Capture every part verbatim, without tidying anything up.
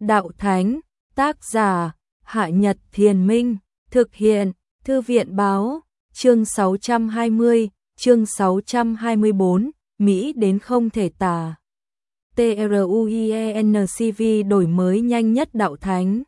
Đạo Thánh, tác giả, Hạ Nhật Thiền Minh, thực hiện, Thư viện Báo, chương sáu trăm hai mươi, chương sáu trăm hai mươi tư, Mỹ đến không thể tả. TRUIENCV đổi mới nhanh nhất Đạo Thánh.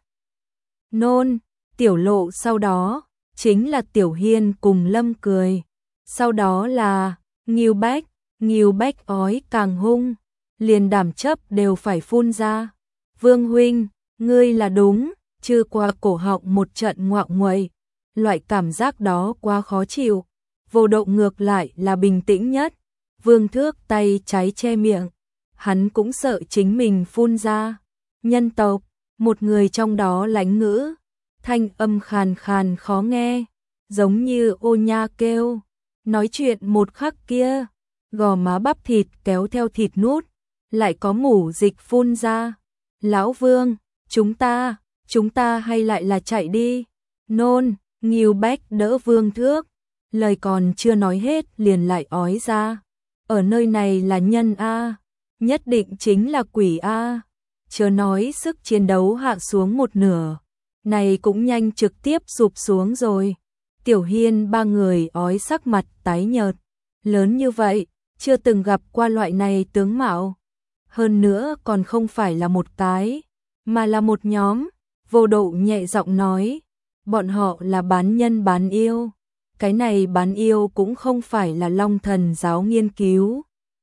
Nôn, tiểu lộ sau đó, chính là Tiểu Hiên cùng Lâm Cười. Sau đó là, Ngưu Bách, Ngưu Bách ói càng hung, liền đảm chấp đều phải phun ra. Vương huynh, ngươi là đúng, chưa qua cổ họng một trận ngoạo nguậy, loại cảm giác đó quá khó chịu. Vô Độ ngược lại là bình tĩnh nhất, Vương Thước tay trái che miệng, hắn cũng sợ chính mình phun ra. Nhân tộc, một người trong đó lãnh ngữ, thanh âm khàn khàn khó nghe, giống như ô nha kêu. Nói chuyện một khắc kia, gò má bắp thịt kéo theo thịt nút, lại có mủ dịch phun ra. Lão Vương, chúng ta, chúng ta hay lại là chạy đi. Nôn, Ngưu Bách đỡ Vương Thước, lời còn chưa nói hết liền lại ói ra. Ở nơi này là nhân A, nhất định chính là quỷ A. Chớ nói sức chiến đấu hạ xuống một nửa, này cũng nhanh trực tiếp sụp xuống rồi. Tiểu Hiên ba người ói sắc mặt tái nhợt, lớn như vậy, chưa từng gặp qua loại này tướng mạo. Hơn nữa còn không phải là một cái, mà là một nhóm. Vô Độ nhẹ giọng nói, bọn họ là bán nhân bán yêu. Cái này bán yêu cũng không phải là Long Thần giáo nghiên cứu,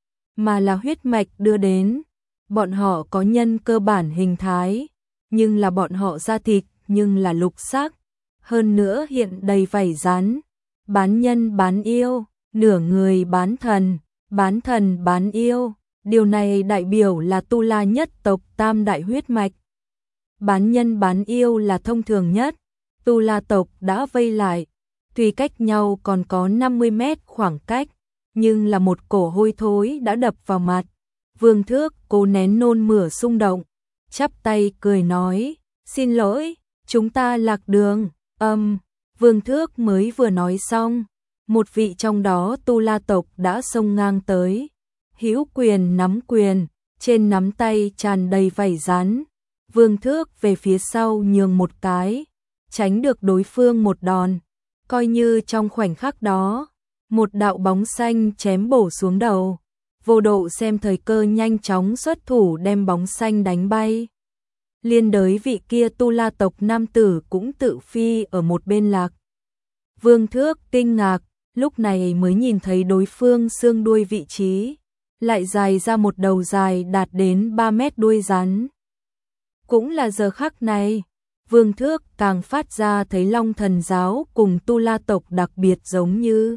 mà là huyết mạch đưa đến. Bọn họ có nhân cơ bản hình thái, nhưng là bọn họ da thịt nhưng là lục sắc. Hơn nữa hiện đầy vảy rắn. Bán nhân bán yêu, nửa người bán thần, bán thần bán yêu. Điều này đại biểu là Tu La nhất tộc tam đại huyết mạch. Bán nhân bán yêu là thông thường nhất. Tu La tộc đã vây lại, tuy cách nhau còn có năm mươi mét khoảng cách, nhưng là một cổ hôi thối đã đập vào mặt. Vương Thước cố nén nôn mửa xung động, chắp tay cười nói, xin lỗi, chúng ta lạc đường. Âm, um, Vương Thước mới vừa nói xong, một vị trong đó Tu La tộc đã xông ngang tới. Hữu quyền nắm quyền, trên nắm tay tràn đầy vảy rắn. Vương Thước về phía sau nhường một cái, tránh được đối phương một đòn. Coi như trong khoảnh khắc đó, một đạo bóng xanh chém bổ xuống đầu. Vô Độ xem thời cơ nhanh chóng xuất thủ đem bóng xanh đánh bay. Liên đới vị kia Tu La tộc nam tử cũng tự phi ở một bên lạc. Vương Thước kinh ngạc, lúc này mới nhìn thấy đối phương xương đuôi vị trí, lại dài ra một đầu dài đạt đến ba mét đuôi rắn. Cũng là giờ khắc này, Vương Thước càng phát ra thấy Long Thần giáo cùng Tu La tộc đặc biệt giống như.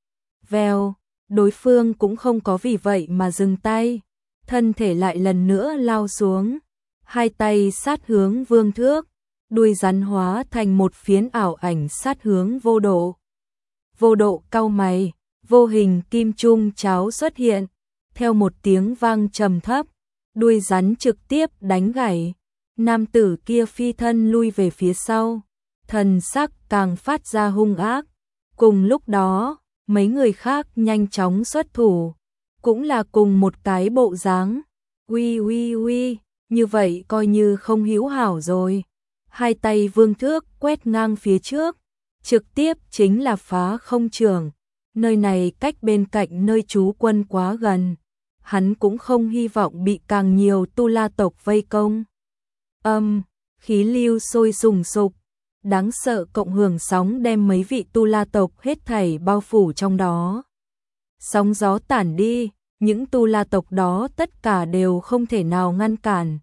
Vèo, đối phương cũng không có vì vậy mà dừng tay, thân thể lại lần nữa lao xuống, hai tay sát hướng Vương Thước, đuôi rắn hóa thành một phiến ảo ảnh sát hướng Vô Độ. Vô Độ cau mày, vô hình kim trung cháo xuất hiện, theo một tiếng vang trầm thấp, đuôi rắn trực tiếp đánh gãy. Nam tử kia phi thân lui về phía sau, thần sắc càng phát ra hung ác. Cùng lúc đó, mấy người khác nhanh chóng xuất thủ, cũng là cùng một cái bộ dáng. Uy uy uy, như vậy coi như không hữu hảo rồi. Hai tay Vương Thước quét ngang phía trước, trực tiếp chính là phá không trường. Nơi này cách bên cạnh nơi trú quân quá gần, hắn cũng không hy vọng bị càng nhiều Tu La tộc vây công. Âm, um, khí lưu sôi sùng sục, đáng sợ cộng hưởng sóng đem mấy vị Tu La tộc hết thảy bao phủ trong đó. Sóng gió tản đi, những Tu La tộc đó tất cả đều không thể nào ngăn cản,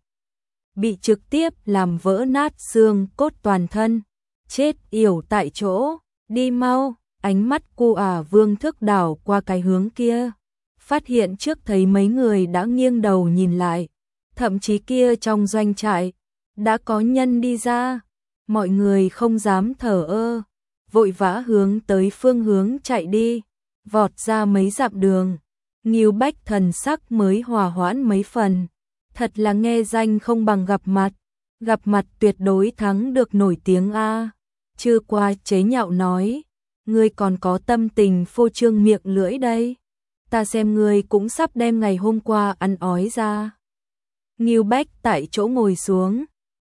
bị trực tiếp làm vỡ nát xương cốt toàn thân, chết yểu tại chỗ. Đi mau, ánh mắt cu ả Vương Thước đảo qua cái hướng kia, phát hiện trước thấy mấy người đã nghiêng đầu nhìn lại, thậm chí kia trong doanh trại đã có nhân đi ra. Mọi người không dám thở ơ, vội vã hướng tới phương hướng chạy đi, vọt ra mấy dặm đường. Ngưu Bách thần sắc mới hòa hoãn mấy phần, thật là nghe danh không bằng gặp mặt, gặp mặt tuyệt đối thắng được nổi tiếng a. Chưa qua chế nhạo nói, ngươi còn có tâm tình phô trương miệng lưỡi đây, ta xem ngươi cũng sắp đem ngày hôm qua ăn ói ra. Ngưu Bách tại chỗ ngồi xuống,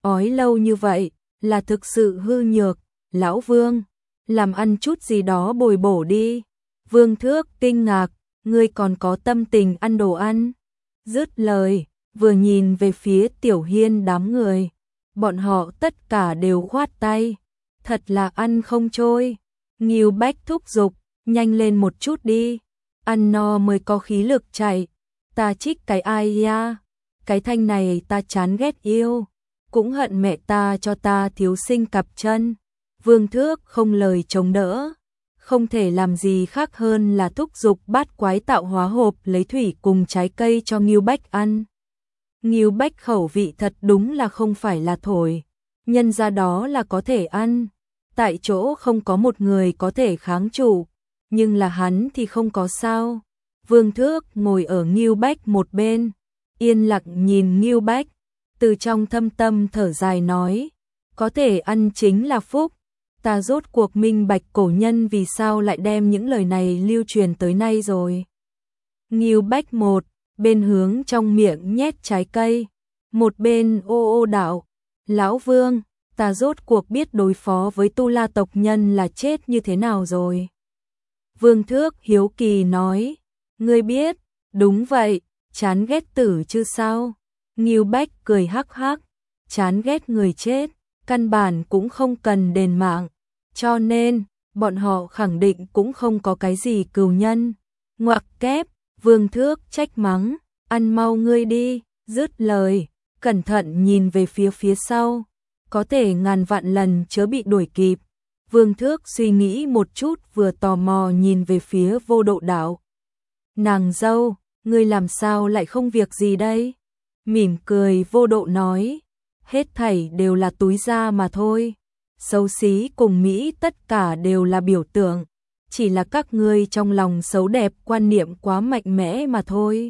ói lâu như vậy, là thực sự hư nhược, lão Vương, làm ăn chút gì đó bồi bổ đi. Vương Thước kinh ngạc, ngươi còn có tâm tình ăn đồ ăn. Dứt lời, vừa nhìn về phía Tiểu Hiên đám người, bọn họ tất cả đều khoát tay, thật là ăn không trôi. Ngưu Bách thúc giục, nhanh lên một chút đi, ăn no mới có khí lực chạy. Ta trích cái ai ya, cái thanh này ta chán ghét yêu, cũng hận mẹ ta cho ta thiếu sinh cặp chân. Vương Thước không lời chống đỡ, không thể làm gì khác hơn là thúc giục bát quái tạo hóa hộp lấy thủy cùng trái cây cho Ngưu Bách ăn. Ngưu Bách khẩu vị thật đúng là không phải là thổi, nhân ra đó là có thể ăn, tại chỗ không có một người có thể kháng trụ, nhưng là hắn thì không có sao. Vương Thước ngồi ở Ngưu Bách một bên, yên lặng nhìn Ngưu Bách, từ trong thâm tâm thở dài nói, có thể ăn chính là phúc. Ta rốt cuộc minh bạch cổ nhân vì sao lại đem những lời này lưu truyền tới nay rồi. Ngưu Bách một bên hướng trong miệng nhét trái cây, một bên ô ô đạo, lão Vương, ta rốt cuộc biết đối phó với Tu La tộc nhân là chết như thế nào rồi. Vương Thước hiếu kỳ nói, ngươi biết, đúng vậy, chán ghét tử chứ sao. Ngưu Bách cười hắc hắc, chán ghét người chết, căn bản cũng không cần đền mạng, cho nên, bọn họ khẳng định cũng không có cái gì cừu nhân. Ngoặc kép, Vương Thước trách mắng, ăn mau ngươi đi, dứt lời, cẩn thận nhìn về phía phía sau, có thể ngàn vạn lần chớ bị đuổi kịp. Vương Thước suy nghĩ một chút vừa tò mò nhìn về phía Vô Độ Đạo. Nàng dâu, ngươi làm sao lại không việc gì đây? Mỉm cười Vô Độ nói, hết thảy đều là túi da mà thôi. Xấu xí cùng Mỹ tất cả đều là biểu tượng, chỉ là các ngươi trong lòng xấu đẹp quan niệm quá mạnh mẽ mà thôi.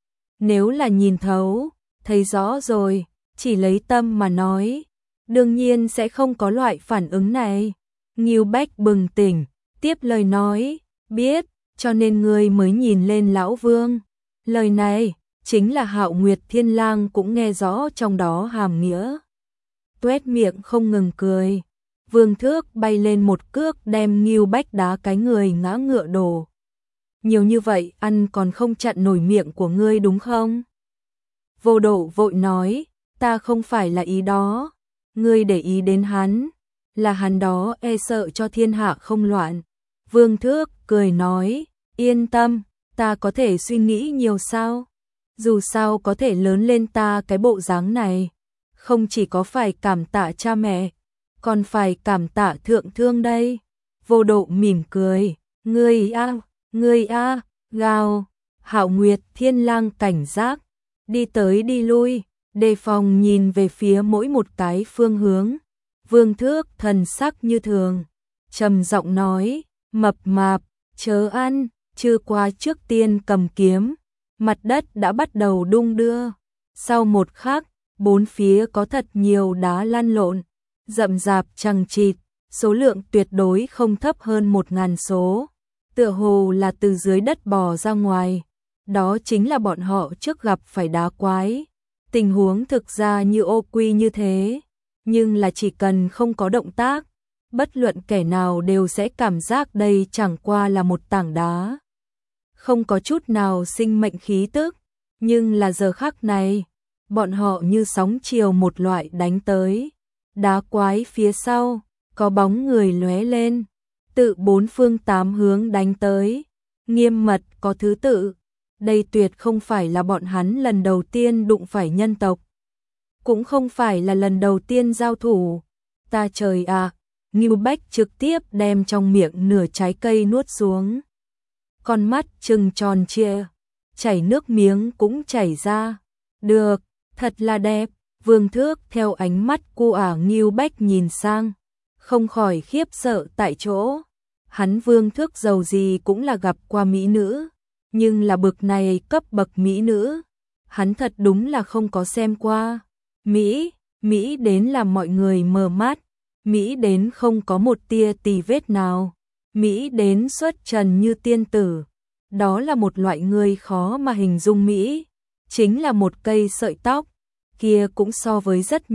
Nếu là nhìn thấu, thấy rõ rồi, chỉ lấy tâm mà nói, đương nhiên sẽ không có loại phản ứng này. Ngưu Bách bừng tỉnh, tiếp lời nói, biết, cho nên ngươi mới nhìn lên lão Vương. Lời này, chính là Hạo Nguyệt Thiên Lang cũng nghe rõ trong đó hàm nghĩa. Tuét miệng không ngừng cười. Vương Thước bay lên một cước đem Ngưu Bách đá cái người ngã ngựa đổ. Nhiều như vậy ăn còn không chặn nổi miệng của ngươi đúng không? Vô Độ vội nói, ta không phải là ý đó, ngươi để ý đến hắn, là hắn đó e sợ cho thiên hạ không loạn. Vương Thước cười nói, yên tâm, ta có thể suy nghĩ nhiều sao? Dù sao có thể lớn lên ta cái bộ dáng này, không chỉ có phải cảm tạ cha mẹ, còn phải cảm tạ thượng thương đây. Vô Độ mỉm cười, ngươi a, ngươi a, gào. Hạo Nguyệt Thiên Lang cảnh giác, đi tới đi lui, đề phòng nhìn về phía mỗi một cái phương hướng. Vương Thước thần sắc như thường, trầm giọng nói, mập mạp, chớ ăn, chưa qua trước tiên cầm kiếm. Mặt đất đã bắt đầu đung đưa. Sau một khắc, bốn phía có thật nhiều đá lăn lộn, rậm rạp chằng chịt, số lượng tuyệt đối không thấp hơn một ngàn số. Tựa hồ là từ dưới đất bò ra ngoài. Đó chính là bọn họ trước gặp phải đá quái. Tình huống thực ra như ô quy như thế, nhưng là chỉ cần không có động tác, bất luận kẻ nào đều sẽ cảm giác đây chẳng qua là một tảng đá. Không có chút nào sinh mệnh khí tức, nhưng là giờ khắc này, bọn họ như sóng chiều một loại đánh tới. Đá quái phía sau, có bóng người lóe lên, tự bốn phương tám hướng đánh tới, nghiêm mật có thứ tự. Đây tuyệt không phải là bọn hắn lần đầu tiên đụng phải nhân tộc, cũng không phải là lần đầu tiên giao thủ. Ta trời à, Ngưu Bách trực tiếp đem trong miệng nửa trái cây nuốt xuống. Con mắt trừng tròn trịa, chảy nước miếng cũng chảy ra. Được, thật là đẹp. Vương Thước theo ánh mắt cu ả Ngưu Bách nhìn sang, không khỏi khiếp sợ tại chỗ. Hắn Vương Thước giàu gì cũng là gặp qua mỹ nữ, nhưng là bực này cấp bậc mỹ nữ, hắn thật đúng là không có xem qua. Mỹ, Mỹ đến làm mọi người mờ mắt, Mỹ đến không có một tia tì vết nào, Mỹ đến xuất trần như tiên tử. Đó là một loại người khó mà hình dung Mỹ, chính là một cây sợi tóc, kia cũng so với rất nhiều,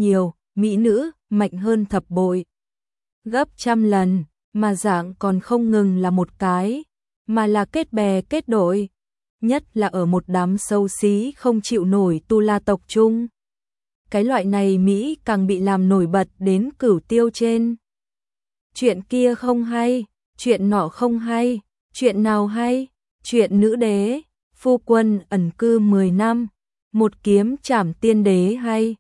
mỹ nữ mạnh hơn thập bội, gấp trăm lần, mà dạng còn không ngừng là một cái, mà là kết bè kết đội, nhất là ở một đám xấu xí không chịu nổi tu la tộc chung. Cái loại này Mỹ càng bị làm nổi bật đến cửu tiêu trên. Chuyện kia không hay, chuyện nọ không hay, chuyện nào hay, chuyện nữ đế, phu quân ẩn cư mười năm, một kiếm trảm tiên đế hay.